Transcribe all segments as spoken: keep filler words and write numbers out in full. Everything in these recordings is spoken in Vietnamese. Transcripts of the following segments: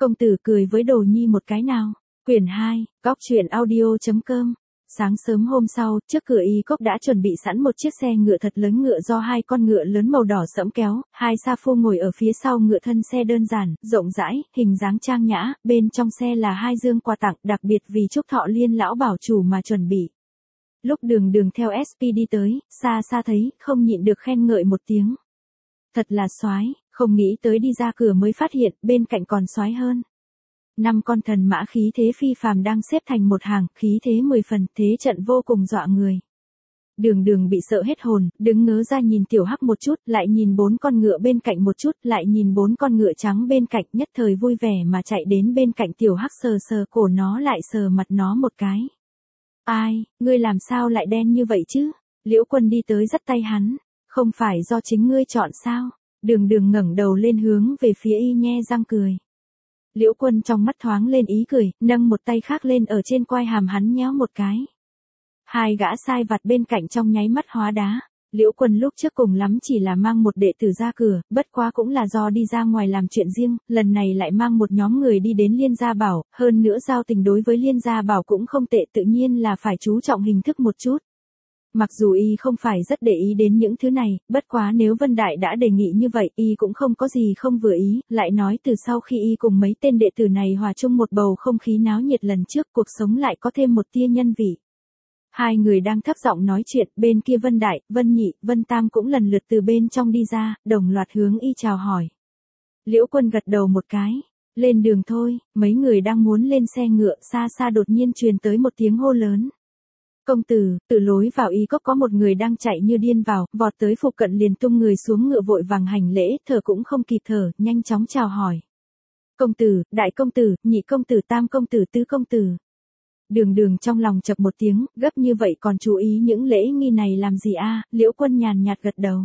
Công tử cười với Đồ Nhi một cái nào. Quyển hai, góc truyện audio.com. Sáng sớm hôm sau, trước cửa Y Cốc đã chuẩn bị sẵn một chiếc xe ngựa thật lớn ngựa do hai con ngựa lớn màu đỏ sẫm kéo, hai sa phu ngồi ở phía sau ngựa thân xe đơn giản, rộng rãi, hình dáng trang nhã, bên trong xe là hai dương quà tặng đặc biệt vì chúc thọ Liên lão bảo chủ mà chuẩn bị. Lúc Đường Đường theo ét pê đi tới, xa xa thấy, không nhịn được khen ngợi một tiếng. Thật là soái, không nghĩ tới đi ra cửa mới phát hiện, bên cạnh còn soái hơn. Năm con thần mã khí thế phi phàm đang xếp thành một hàng, khí thế mười phần, thế trận vô cùng dọa người. Đường Đường bị sợ hết hồn, đứng ngớ ra nhìn Tiểu Hắc một chút, lại nhìn bốn con ngựa bên cạnh một chút, lại nhìn bốn con ngựa trắng bên cạnh, nhất thời vui vẻ mà chạy đến bên cạnh Tiểu Hắc sờ sờ cổ nó lại sờ mặt nó một cái. Ai, ngươi làm sao lại đen như vậy chứ? Liễu Quân đi tới dắt tay hắn, không phải do chính ngươi chọn sao? Đường Đường ngẩng đầu lên hướng về phía y nhe răng cười. Liễu Quân trong mắt thoáng lên ý cười, nâng một tay khác lên ở trên quai hàm hắn nhéo một cái. Hai gã sai vặt bên cạnh trong nháy mắt hóa đá. Liễu Quân lúc trước cùng lắm chỉ là mang một đệ tử ra cửa, bất quá cũng là do đi ra ngoài làm chuyện riêng, lần này lại mang một nhóm người đi đến Liên Gia Bảo, hơn nữa giao tình đối với Liên Gia Bảo cũng không tệ, tự nhiên là phải chú trọng hình thức một chút. Mặc dù y không phải rất để ý đến những thứ này, bất quá nếu Vân Đại đã đề nghị như vậy, y cũng không có gì không vừa ý, lại nói từ sau khi y cùng mấy tên đệ tử này hòa chung một bầu không khí náo nhiệt lần trước, cuộc sống lại có thêm một tia nhân vị. Hai người đang thấp giọng nói chuyện, bên kia Vân Đại, Vân Nhị, Vân Tam cũng lần lượt từ bên trong đi ra, đồng loạt hướng y chào hỏi. Liễu Quân gật đầu một cái, lên đường thôi, mấy người đang muốn lên xe ngựa, xa xa đột nhiên truyền tới một tiếng hô lớn. Công tử, từ lối vào Y Cốc có một người đang chạy như điên vào, vọt tới phụ cận liền tung người xuống ngựa vội vàng hành lễ, thở cũng không kịp thở, nhanh chóng chào hỏi. Công tử, đại công tử, nhị công tử, tam công tử, tứ công tử. Đường Đường trong lòng chập một tiếng, gấp như vậy còn chú ý những lễ nghi này làm gì a? Liễu Quân nhàn nhạt gật đầu.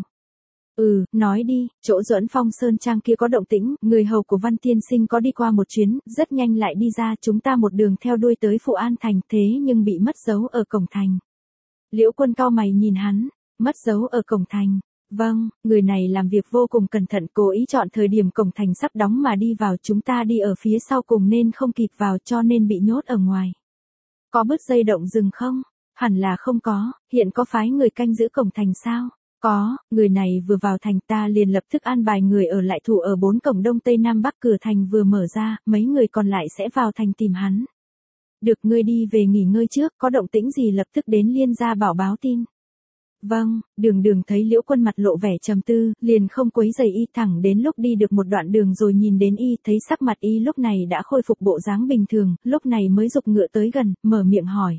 Ừ, nói đi, chỗ Duẫn Phong Sơn Trang kia có động tĩnh, người hầu của Văn Tiên Sinh có đi qua một chuyến, rất nhanh lại đi ra, chúng ta một đường theo đuôi tới Phụ An Thành, thế nhưng bị mất dấu ở cổng thành. Liễu Quân cau mày nhìn hắn, mất dấu ở cổng thành. Vâng, người này làm việc vô cùng cẩn thận, cố ý chọn thời điểm cổng thành sắp đóng mà đi vào, chúng ta đi ở phía sau cùng nên không kịp vào cho nên bị nhốt ở ngoài. Có bứt dây động rừng không? Hẳn là không có, hiện có phái người canh giữ cổng thành sao? Có, người này vừa vào thành ta liền lập tức an bài người ở lại thủ ở bốn cổng đông tây nam bắc, cửa thành vừa mở ra, mấy người còn lại sẽ vào thành tìm hắn. Được, ngươi đi về nghỉ ngơi trước, có động tĩnh gì lập tức đến Liên Gia Bảo báo tin. Vâng, Đường Đường thấy Liễu Quân mặt lộ vẻ trầm tư, liền không quấy rầy y, thẳng đến lúc đi được một đoạn đường rồi nhìn đến y, thấy sắc mặt y lúc này đã khôi phục bộ dáng bình thường, lúc này mới giục ngựa tới gần, mở miệng hỏi.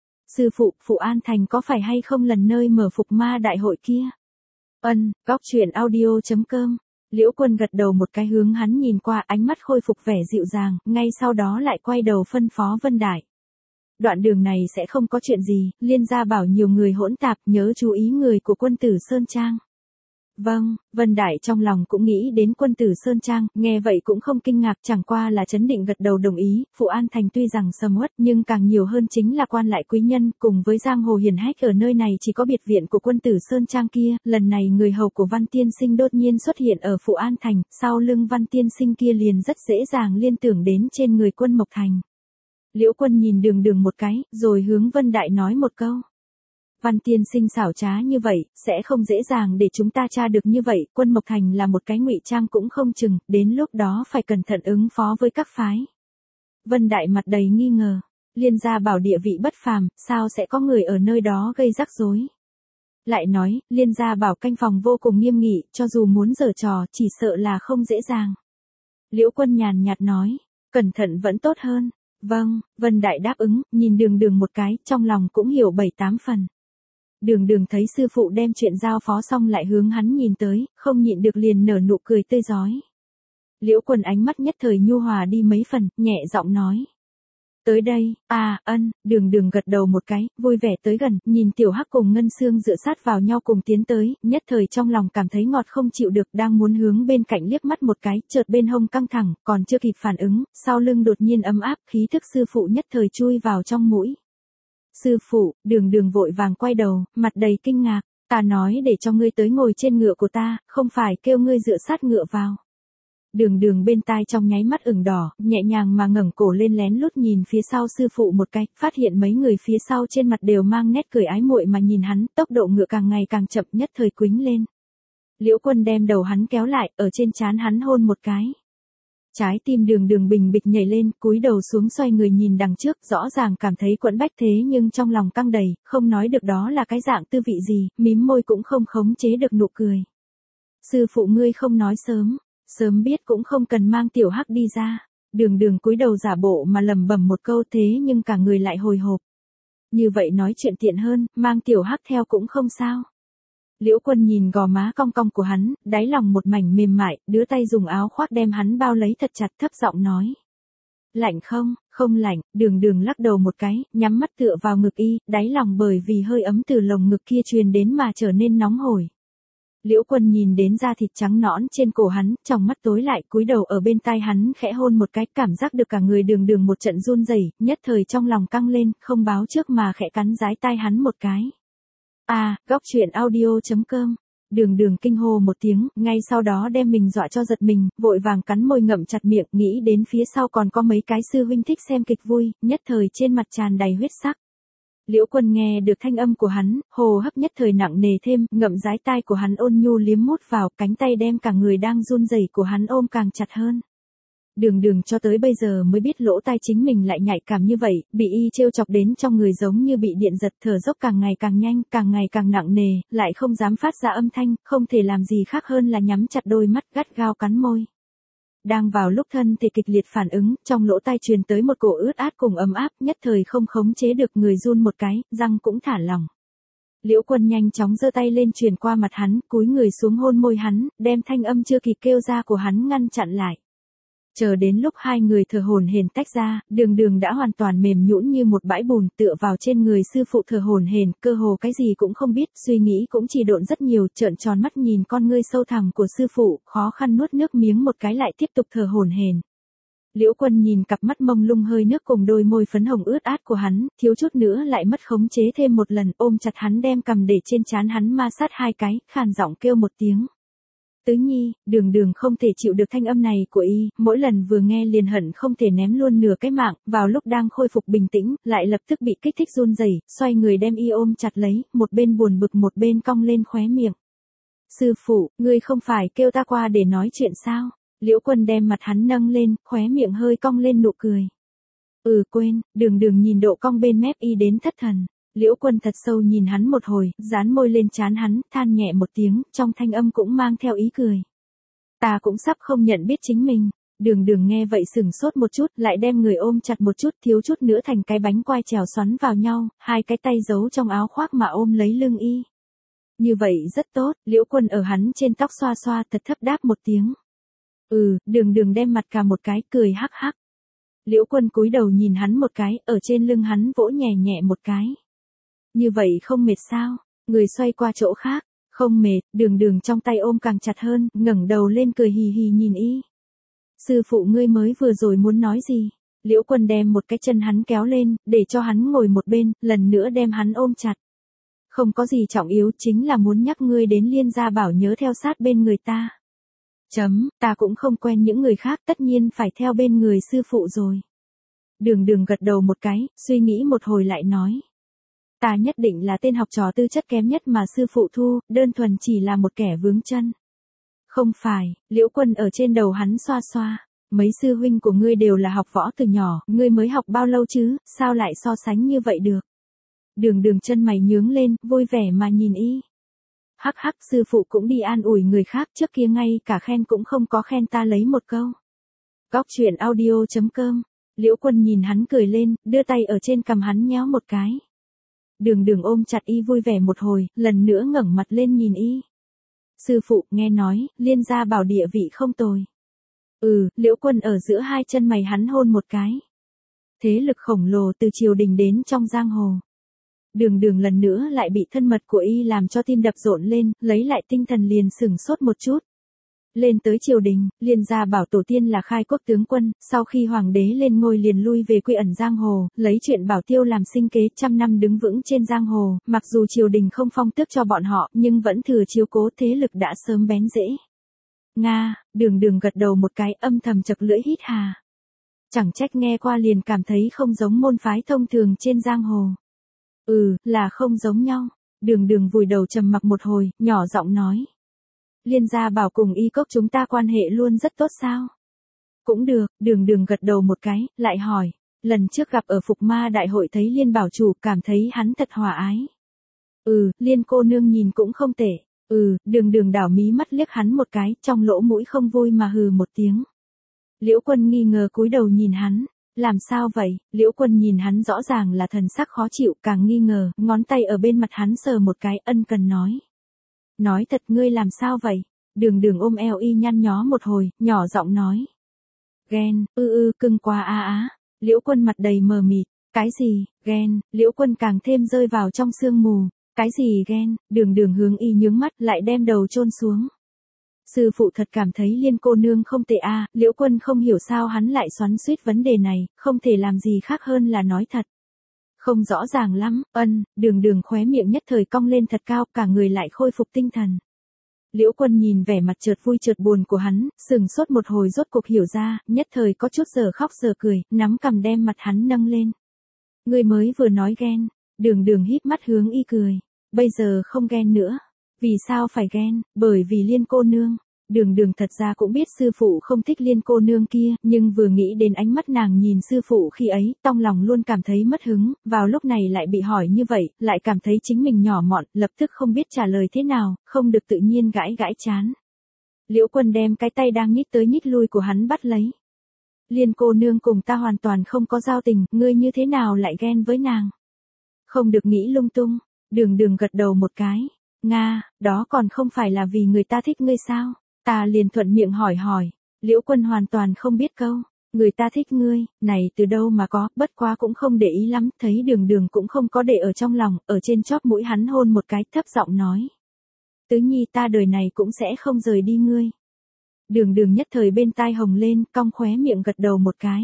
Sư phụ, Phụ An Thành có phải hay không lần nơi mở phục ma đại hội kia? Ân, góc truyện audio.com. Liễu Quân gật đầu một cái hướng hắn nhìn qua, ánh mắt khôi phục vẻ dịu dàng, ngay sau đó lại quay đầu phân phó Vân Đại. Đoạn đường này sẽ không có chuyện gì, Liên Gia Bảo nhiều người hỗn tạp, nhớ chú ý người của Quân tử Sơn Trang. Vâng, Vân Đại trong lòng cũng nghĩ đến Quân tử Sơn Trang, nghe vậy cũng không kinh ngạc, chẳng qua là chấn định gật đầu đồng ý. Phụ An Thành tuy rằng sầm uất nhưng càng nhiều hơn chính là quan lại quý nhân, cùng với giang hồ hiển hách ở nơi này chỉ có biệt viện của Quân tử Sơn Trang kia, lần này người hầu của Văn Tiên Sinh đột nhiên xuất hiện ở Phụ An Thành, sau lưng Văn Tiên Sinh kia liền rất dễ dàng liên tưởng đến trên người Quân Mộc Thành. Liễu Quân nhìn Đường Đường một cái, rồi hướng Vân Đại nói một câu. Văn Tiên Sinh xảo trá như vậy, sẽ không dễ dàng để chúng ta tra được như vậy, Quân Mộc Thành là một cái ngụy trang cũng không chừng, đến lúc đó phải cẩn thận ứng phó với các phái. Vân Đại mặt đầy nghi ngờ, Liên Gia Bảo địa vị bất phàm, sao sẽ có người ở nơi đó gây rắc rối. Lại nói, Liên Gia Bảo canh phòng vô cùng nghiêm nghị, cho dù muốn giở trò, chỉ sợ là không dễ dàng. Liễu Quân nhàn nhạt nói, cẩn thận vẫn tốt hơn. Vâng, Vân Đại đáp ứng, nhìn Đường Đường một cái, trong lòng cũng hiểu bảy tám phần. Đường Đường thấy sư phụ đem chuyện giao phó xong lại hướng hắn nhìn tới, không nhịn được liền nở nụ cười tươi rói. Liễu Quân ánh mắt nhất thời nhu hòa đi mấy phần, nhẹ giọng nói. Tới đây, à, ân, Đường Đường gật đầu một cái, vui vẻ tới gần, nhìn Tiểu Hắc cùng Ngân Xương dựa sát vào nhau cùng tiến tới, nhất thời trong lòng cảm thấy ngọt không chịu được, đang muốn hướng bên cạnh liếc mắt một cái, chợt bên hông căng thẳng, còn chưa kịp phản ứng, sau lưng đột nhiên ấm áp, khí thức sư phụ nhất thời chui vào trong mũi. Sư phụ, Đường Đường vội vàng quay đầu, mặt đầy kinh ngạc, ta nói để cho ngươi tới ngồi trên ngựa của ta, không phải kêu ngươi dựa sát ngựa vào. Đường Đường bên tai trong nháy mắt ửng đỏ, nhẹ nhàng mà ngẩng cổ lên lén lút nhìn phía sau sư phụ một cái, phát hiện mấy người phía sau trên mặt đều mang nét cười ái muội mà nhìn hắn, tốc độ ngựa càng ngày càng chậm, nhất thời quĩnh lên. Liễu Quân đem đầu hắn kéo lại, ở trên trán hắn hôn một cái. Trái tim Đường Đường bình bịch nhảy lên, cúi đầu xuống xoay người nhìn đằng trước, rõ ràng cảm thấy quẫn bách thế nhưng trong lòng căng đầy, không nói được đó là cái dạng tư vị gì, mím môi cũng không khống chế được nụ cười. Sư phụ ngươi không nói sớm, sớm biết cũng không cần mang tiểu hắc đi ra. Đường Đường cúi đầu giả bộ mà lẩm bẩm một câu thế nhưng cả người lại hồi hộp. Như vậy nói chuyện tiện hơn, mang tiểu hắc theo cũng không sao. Liễu Quân nhìn gò má cong cong của hắn, đáy lòng một mảnh mềm mại, đưa tay dùng áo khoác đem hắn bao lấy thật chặt, thấp giọng nói. Lạnh không, không lạnh. Đường Đường lắc đầu một cái, nhắm mắt tựa vào ngực y, đáy lòng bởi vì hơi ấm từ lồng ngực kia truyền đến mà trở nên nóng hổi. Liễu Quân nhìn đến da thịt trắng nõn trên cổ hắn, trong mắt tối lại, cúi đầu ở bên tai hắn khẽ hôn một cái, cảm giác được cả người Đường Đường một trận run rẩy, nhất thời trong lòng căng lên, không báo trước mà khẽ cắn dái tai hắn một cái. À, góc truyện audio chấm com. Đường Đường kinh hô một tiếng, ngay sau đó đem mình dọa cho giật mình, vội vàng cắn môi ngậm chặt miệng, nghĩ đến phía sau còn có mấy cái sư huynh thích xem kịch vui, nhất thời trên mặt tràn đầy huyết sắc. Liễu Quân nghe được thanh âm của hắn, hô hấp nhất thời nặng nề thêm, ngậm dái tai của hắn ôn nhu liếm mút vào, cánh tay đem cả người đang run rẩy của hắn ôm càng chặt hơn. Đường Đường cho tới bây giờ mới biết lỗ tai chính mình lại nhạy cảm như vậy, bị y trêu chọc đến trong người giống như bị điện giật, thở dốc càng ngày càng nhanh, càng ngày càng nặng nề, lại không dám phát ra âm thanh, không thể làm gì khác hơn là nhắm chặt đôi mắt gắt gao cắn môi. Đang vào lúc thân thể kịch liệt phản ứng, trong lỗ tai truyền tới một cổ ướt át cùng ấm áp, nhất thời không khống chế được người run một cái, răng cũng thả lỏng. Liễu Quân nhanh chóng giơ tay lên truyền qua mặt hắn, cúi người xuống hôn môi hắn, đem thanh âm chưa kịp kêu ra của hắn ngăn chặn lại. Chờ đến lúc hai người thở hổn hển tách ra, Đường Đường đã hoàn toàn mềm nhũn như một bãi bùn, tựa vào trên người sư phụ thở hổn hển, cơ hồ cái gì cũng không biết, suy nghĩ cũng chỉ độn rất nhiều, trợn tròn mắt nhìn con ngươi sâu thẳm của sư phụ, khó khăn nuốt nước miếng một cái lại tiếp tục thở hổn hển. Liễu Quân nhìn cặp mắt mông lung hơi nước cùng đôi môi phấn hồng ướt át của hắn, thiếu chút nữa lại mất khống chế thêm một lần, ôm chặt hắn đem cầm để trên trán hắn ma sát hai cái, khàn giọng kêu một tiếng. Tứ Nhi. Đường Đường không thể chịu được thanh âm này của y, mỗi lần vừa nghe liền hận không thể ném luôn nửa cái mạng, vào lúc đang khôi phục bình tĩnh, lại lập tức bị kích thích run rẩy, xoay người đem y ôm chặt lấy, một bên buồn bực một bên cong lên khóe miệng. Sư phụ, ngươi không phải kêu ta qua để nói chuyện sao? Liễu Quân đem mặt hắn nâng lên, khóe miệng hơi cong lên nụ cười. Ừ quên. Đường Đường nhìn độ cong bên mép y đến thất thần. Liễu Quân thật sâu nhìn hắn một hồi, dán môi lên trán hắn, than nhẹ một tiếng, trong thanh âm cũng mang theo ý cười. Ta cũng sắp không nhận biết chính mình. Đường Đường nghe vậy sừng sốt một chút, lại đem người ôm chặt một chút, thiếu chút nữa thành cái bánh quai trèo xoắn vào nhau, hai cái tay giấu trong áo khoác mà ôm lấy lưng y. Như vậy rất tốt. Liễu Quân ở hắn trên tóc xoa xoa, thật thấp đáp một tiếng. Ừ. Đường Đường đem mặt cà một cái, cười hắc hắc. Liễu Quân cúi đầu nhìn hắn một cái, ở trên lưng hắn vỗ nhẹ nhẹ một cái. Như vậy không mệt sao? Người xoay qua chỗ khác. Không mệt. Đường Đường trong tay ôm càng chặt hơn, ngẩng đầu lên cười hì hì nhìn y. Sư phụ ngươi mới vừa rồi muốn nói gì? Liễu Quân đem một cái chân hắn kéo lên, để cho hắn ngồi một bên, lần nữa đem hắn ôm chặt. Không có gì trọng yếu, chính là muốn nhắc ngươi đến Liên Gia Bảo nhớ theo sát bên người ta. Chấm, ta cũng không quen những người khác, tất nhiên phải theo bên người sư phụ rồi. Đường Đường gật đầu một cái, suy nghĩ một hồi lại nói. Ta nhất định là tên học trò tư chất kém nhất mà sư phụ thu, đơn thuần chỉ là một kẻ vướng chân. Không phải. Liễu Quân ở trên đầu hắn xoa xoa. Mấy sư huynh của ngươi đều là học võ từ nhỏ, ngươi mới học bao lâu chứ, sao lại so sánh như vậy được? Đường Đường chân mày nhướng lên, vui vẻ mà nhìn y. Hắc hắc, sư phụ cũng đi an ủi người khác, trước kia ngay cả khen cũng không có khen ta lấy một câu. Góc truyện audio chấm com. Liễu Quân nhìn hắn cười lên, đưa tay ở trên cằm hắn nhéo một cái. Đường Đường ôm chặt y vui vẻ một hồi, lần nữa ngẩng mặt lên nhìn y. Sư phụ, nghe nói, Liên Gia Bảo địa vị không tồi. Ừ. Liễu Quân ở giữa hai chân mày hắn hôn một cái. Thế lực khổng lồ từ triều đình đến trong giang hồ. Đường Đường lần nữa lại bị thân mật của y làm cho tim đập rộn lên, lấy lại tinh thần liền sửng sốt một chút. Lên tới triều đình, Liên Gia Bảo tổ tiên là khai quốc tướng quân, sau khi hoàng đế lên ngôi liền lui về quê ẩn giang hồ, lấy chuyện bảo tiêu làm sinh kế, trăm năm đứng vững trên giang hồ, mặc dù triều đình không phong tước cho bọn họ, nhưng vẫn thừa chiếu cố, thế lực đã sớm bén rễ. Nga, đường đường gật đầu một cái âm thầm chật lưỡi hít hà. Chẳng trách nghe qua liền cảm thấy không giống môn phái thông thường trên giang hồ. Ừ, là không giống nhau. Đường đường vùi đầu trầm mặc một hồi, nhỏ giọng nói. Liên gia bảo cùng y cốc chúng ta quan hệ luôn rất tốt sao? Cũng được, đường đường gật đầu một cái, lại hỏi. Lần trước gặp ở Phục Ma đại hội thấy Liên bảo chủ cảm thấy hắn thật hòa ái. Ừ, Liên cô nương nhìn cũng không tệ. Ừ, đường đường đảo mí mắt liếc hắn một cái, trong lỗ mũi không vui mà hừ một tiếng. Liễu Quân nghi ngờ cúi đầu nhìn hắn. Làm sao vậy? Liễu Quân nhìn hắn rõ ràng là thần sắc khó chịu, càng nghi ngờ, ngón tay ở bên mặt hắn sờ một cái, ân cần nói. Nói thật ngươi làm sao vậy? Đường đường ôm eo y nhăn nhó một hồi, nhỏ giọng nói. Ghen, ư ư, cưng quá a á. Liễu Quân mặt đầy mờ mịt. Cái gì, ghen? Liễu Quân càng thêm rơi vào trong sương mù. Cái gì ghen? Đường đường hướng y nhướng mắt, lại đem đầu chôn xuống. Sư phụ thật cảm thấy Liên cô nương không tệ a. Liễu Quân không hiểu sao hắn lại xoắn xuýt vấn đề này, không thể làm gì khác hơn là nói thật. Không rõ ràng lắm, ân, đường đường khóe miệng nhất thời cong lên thật cao, cả người lại khôi phục tinh thần. Liễu Quân nhìn vẻ mặt chợt vui chợt buồn của hắn, sừng sốt một hồi rốt cuộc hiểu ra, nhất thời có chút giờ khóc giờ cười, nắm cằm đem mặt hắn nâng lên. Ngươi mới vừa nói ghen, đường đường híp mắt hướng y cười, bây giờ không ghen nữa. Vì sao phải ghen? Bởi vì Liên cô nương. Đường đường thật ra cũng biết sư phụ không thích Liên cô nương kia, nhưng vừa nghĩ đến ánh mắt nàng nhìn sư phụ khi ấy, trong lòng luôn cảm thấy mất hứng, vào lúc này lại bị hỏi như vậy, lại cảm thấy chính mình nhỏ mọn, lập tức không biết trả lời thế nào, không được tự nhiên gãi gãi chán. Liễu Quân đem cái tay đang nhích tới nhích lui của hắn bắt lấy. Liên cô nương cùng ta hoàn toàn không có giao tình, ngươi như thế nào lại ghen với nàng? Không được nghĩ lung tung. Đường đường gật đầu một cái. Nga, đó còn không phải là vì người ta thích ngươi sao? Ta liền thuận miệng hỏi hỏi. Liễu Quân hoàn toàn không biết câu. Người ta thích ngươi, này từ đâu mà có, bất quá cũng không để ý lắm, thấy đường đường cũng không có để ở trong lòng, ở trên chóp mũi hắn hôn một cái, thấp giọng nói. Tứ nhi ta đời này cũng sẽ không rời đi ngươi. Đường đường nhất thời bên tai hồng lên, cong khóe miệng gật đầu một cái.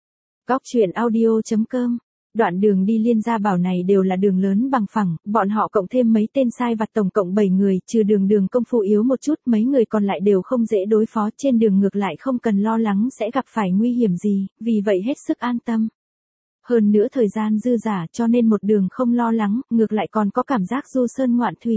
Góc truyện audio chấm com. Đoạn đường đi Liên gia bảo này đều là đường lớn bằng phẳng, bọn họ cộng thêm mấy tên sai vặt tổng cộng bảy người, trừ đường đường công phu yếu một chút, mấy người còn lại đều không dễ đối phó, trên đường ngược lại không cần lo lắng sẽ gặp phải nguy hiểm gì, vì vậy hết sức an tâm. Hơn nữa thời gian dư dả cho nên một đường không lo lắng, ngược lại còn có cảm giác du sơn ngoạn thủy.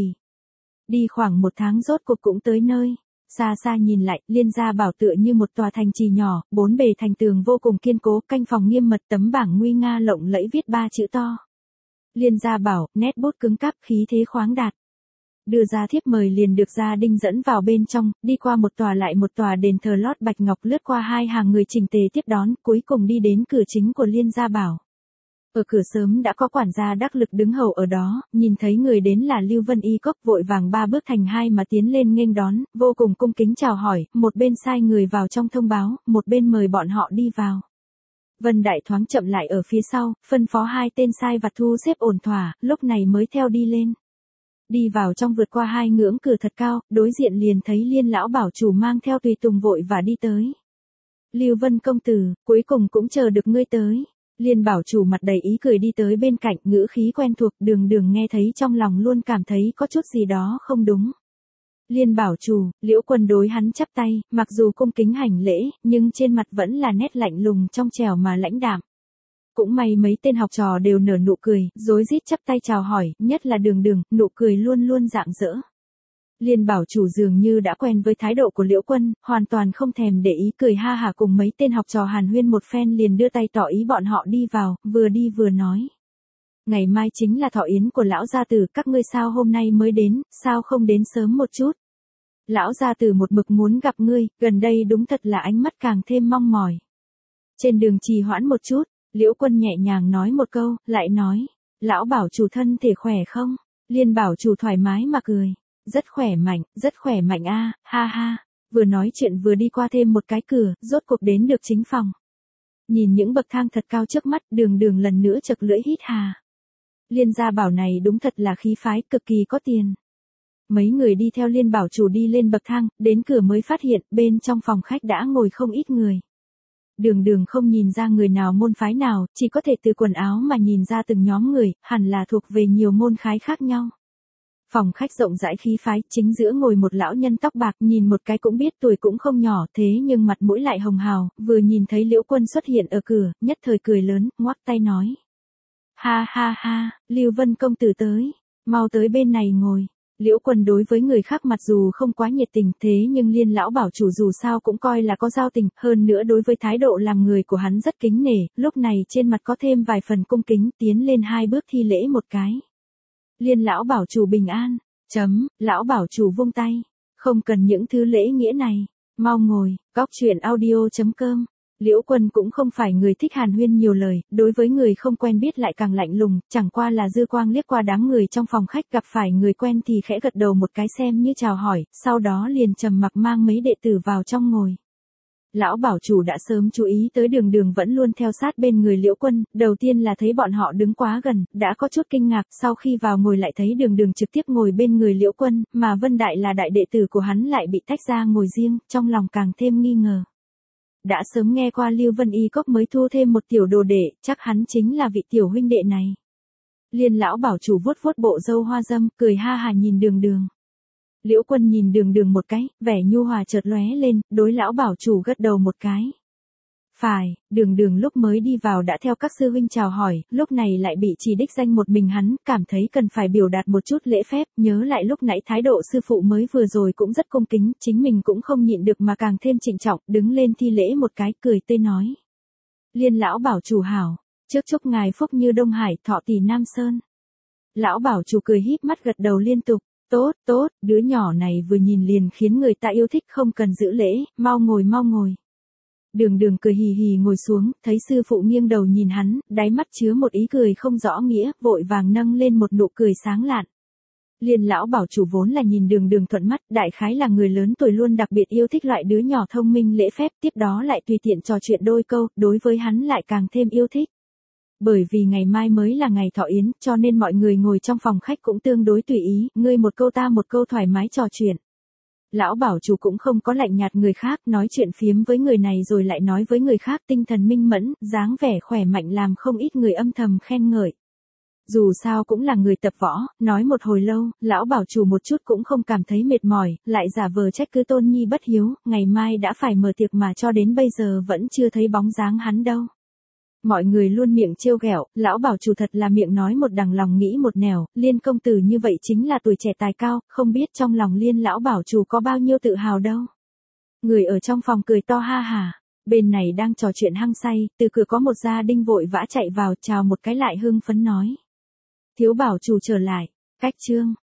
Đi khoảng một tháng rốt cuộc cũng tới nơi. Xa xa nhìn lại, Liên gia bảo tựa như một tòa thành trì nhỏ, bốn bề thành tường vô cùng kiên cố, canh phòng nghiêm mật, tấm bảng nguy nga lộng lẫy viết ba chữ to. Liên gia bảo, nét bút cứng cáp, khí thế khoáng đạt. Đưa ra thiếp mời liền được gia đình dẫn vào bên trong, đi qua một tòa lại một tòa đền thờ lót bạch ngọc, lướt qua hai hàng người chỉnh tề tiếp đón, cuối cùng đi đến cửa chính của Liên gia bảo. Ở cửa sớm đã có quản gia đắc lực đứng hầu ở đó, nhìn thấy người đến là Lưu Vân Y Cốc, vội vàng ba bước thành hai mà tiến lên nghênh đón, vô cùng cung kính chào hỏi, một bên sai người vào trong thông báo, một bên mời bọn họ đi vào. Vân Đại thoáng chậm lại ở phía sau, phân phó hai tên sai vặt thu xếp ổn thỏa, lúc này mới theo đi lên. Đi vào trong vượt qua hai ngưỡng cửa thật cao, đối diện liền thấy Liên lão bảo chủ mang theo tùy tùng vội và đi tới. Lưu Vân công tử, cuối cùng cũng chờ được ngươi tới. Liên bảo chủ mặt đầy ý cười đi tới bên cạnh, ngữ khí quen thuộc, đường đường nghe thấy trong lòng luôn cảm thấy có chút gì đó không đúng. Liên bảo chủ, Liễu Quân đối hắn chắp tay, mặc dù cung kính hành lễ, nhưng trên mặt vẫn là nét lạnh lùng trong trẻo mà lãnh đạm. Cũng may mấy tên học trò đều nở nụ cười, rối rít chắp tay chào hỏi, nhất là đường đường, nụ cười luôn luôn rạng rỡ. Liên bảo chủ dường như đã quen với thái độ của Liễu Quân, hoàn toàn không thèm để ý, cười ha hả cùng mấy tên học trò hàn huyên một phen liền đưa tay tỏ ý bọn họ đi vào, vừa đi vừa nói. Ngày mai chính là thọ yến của lão gia tử, các ngươi sao hôm nay mới đến, sao không đến sớm một chút. Lão gia tử một mực muốn gặp ngươi, gần đây đúng thật là ánh mắt càng thêm mong mỏi. Trên đường trì hoãn một chút, Liễu Quân nhẹ nhàng nói một câu, lại nói, lão bảo chủ thân thể khỏe không? Liên bảo chủ thoải mái mà cười. Rất khỏe mạnh, rất khỏe mạnh a, ha ha. Vừa nói chuyện vừa đi qua thêm một cái cửa, rốt cuộc đến được chính phòng. Nhìn những bậc thang thật cao trước mắt, đường đường lần nữa chật lưỡi hít hà. Liên gia bảo này đúng thật là khí phái, cực kỳ có tiền. Mấy người đi theo Liên bảo chủ đi lên bậc thang, đến cửa mới phát hiện, bên trong phòng khách đã ngồi không ít người. Đường đường không nhìn ra người nào môn phái nào, chỉ có thể từ quần áo mà nhìn ra từng nhóm người, hẳn là thuộc về nhiều môn phái khác nhau. Phòng khách rộng rãi khí phái, chính giữa ngồi một lão nhân tóc bạc, nhìn một cái cũng biết tuổi cũng không nhỏ, thế nhưng mặt mũi lại hồng hào, vừa nhìn thấy Liễu Quân xuất hiện ở cửa, nhất thời cười lớn, ngoắc tay nói. Ha ha ha, Lưu Vân công tử tới, mau tới bên này ngồi. Liễu Quân đối với người khác mặc dù không quá nhiệt tình, thế nhưng Liên lão bảo chủ dù sao cũng coi là có giao tình, hơn nữa đối với thái độ làm người của hắn rất kính nể, lúc này trên mặt có thêm vài phần cung kính, tiến lên hai bước thi lễ một cái. Liên lão bảo chủ bình an, chấm, lão bảo chủ vung tay, không cần những thứ lễ nghĩa này, mau ngồi, góc chuyện audio chấm com. Liễu Quân cũng không phải người thích hàn huyên nhiều lời, đối với người không quen biết lại càng lạnh lùng, chẳng qua là dư quang liếc qua đám người trong phòng khách, gặp phải người quen thì khẽ gật đầu một cái xem như chào hỏi, sau đó liền trầm mặc mang mấy đệ tử vào trong ngồi. Lão bảo chủ đã sớm chú ý tới Đường Đường vẫn luôn theo sát bên người Liễu Quân, đầu tiên là thấy bọn họ đứng quá gần, đã có chút kinh ngạc, sau khi vào ngồi lại thấy Đường Đường trực tiếp ngồi bên người Liễu Quân, mà Vân Đại là đại đệ tử của hắn lại bị tách ra ngồi riêng, trong lòng càng thêm nghi ngờ. Đã sớm nghe qua Lưu Vân Y Cốc mới thu thêm một tiểu đồ đệ, chắc hắn chính là vị tiểu huynh đệ này. Liên lão bảo chủ vuốt vuốt bộ râu hoa dâm, cười ha hà nhìn Đường Đường. Liễu Quân nhìn Đường Đường một cái, vẻ nhu hòa chợt lóe lên, đối lão bảo chủ gật đầu một cái. Phải, Đường Đường lúc mới đi vào đã theo các sư huynh chào hỏi, lúc này lại bị chỉ đích danh một mình hắn, cảm thấy cần phải biểu đạt một chút lễ phép, nhớ lại lúc nãy thái độ sư phụ mới vừa rồi cũng rất cung kính, chính mình cũng không nhịn được mà càng thêm trịnh trọng, đứng lên thi lễ một cái, cười tươi nói. Liên lão bảo chủ hảo, trước chúc ngài phúc như Đông Hải, thọ tỷ Nam Sơn. Lão bảo chủ cười híp mắt gật đầu liên tục. Tốt, tốt, đứa nhỏ này vừa nhìn liền khiến người ta yêu thích, không cần giữ lễ, mau ngồi mau ngồi. Đường Đường cười hì hì ngồi xuống, thấy sư phụ nghiêng đầu nhìn hắn, đáy mắt chứa một ý cười không rõ nghĩa, vội vàng nâng lên một nụ cười sáng lạn. Liên lão bảo chủ vốn là nhìn Đường Đường thuận mắt, đại khái là người lớn tuổi luôn đặc biệt yêu thích loại đứa nhỏ thông minh lễ phép, tiếp đó lại tùy tiện trò chuyện đôi câu, đối với hắn lại càng thêm yêu thích. Bởi vì ngày mai mới là ngày thọ yến, cho nên mọi người ngồi trong phòng khách cũng tương đối tùy ý, ngươi một câu ta một câu thoải mái trò chuyện. Lão bảo chủ cũng không có lạnh nhạt người khác, nói chuyện phiếm với người này rồi lại nói với người khác, tinh thần minh mẫn, dáng vẻ khỏe mạnh làm không ít người âm thầm khen ngợi. Dù sao cũng là người tập võ, nói một hồi lâu, lão bảo chủ một chút cũng không cảm thấy mệt mỏi, lại giả vờ trách cứ Tôn Nhi bất hiếu, ngày mai đã phải mở tiệc mà cho đến bây giờ vẫn chưa thấy bóng dáng hắn đâu. Mọi người luôn miệng trêu ghẹo, lão bảo chủ thật là miệng nói một đằng lòng nghĩ một nẻo, Liên công tử như vậy chính là tuổi trẻ tài cao, không biết trong lòng Liên lão bảo chủ có bao nhiêu tự hào đâu. Người ở trong phòng cười to ha hả, bên này đang trò chuyện hăng say, từ cửa có một gia đình vội vã chạy vào chào một cái lại hưng phấn nói. Thiếu bảo chủ trở lại, cách chương,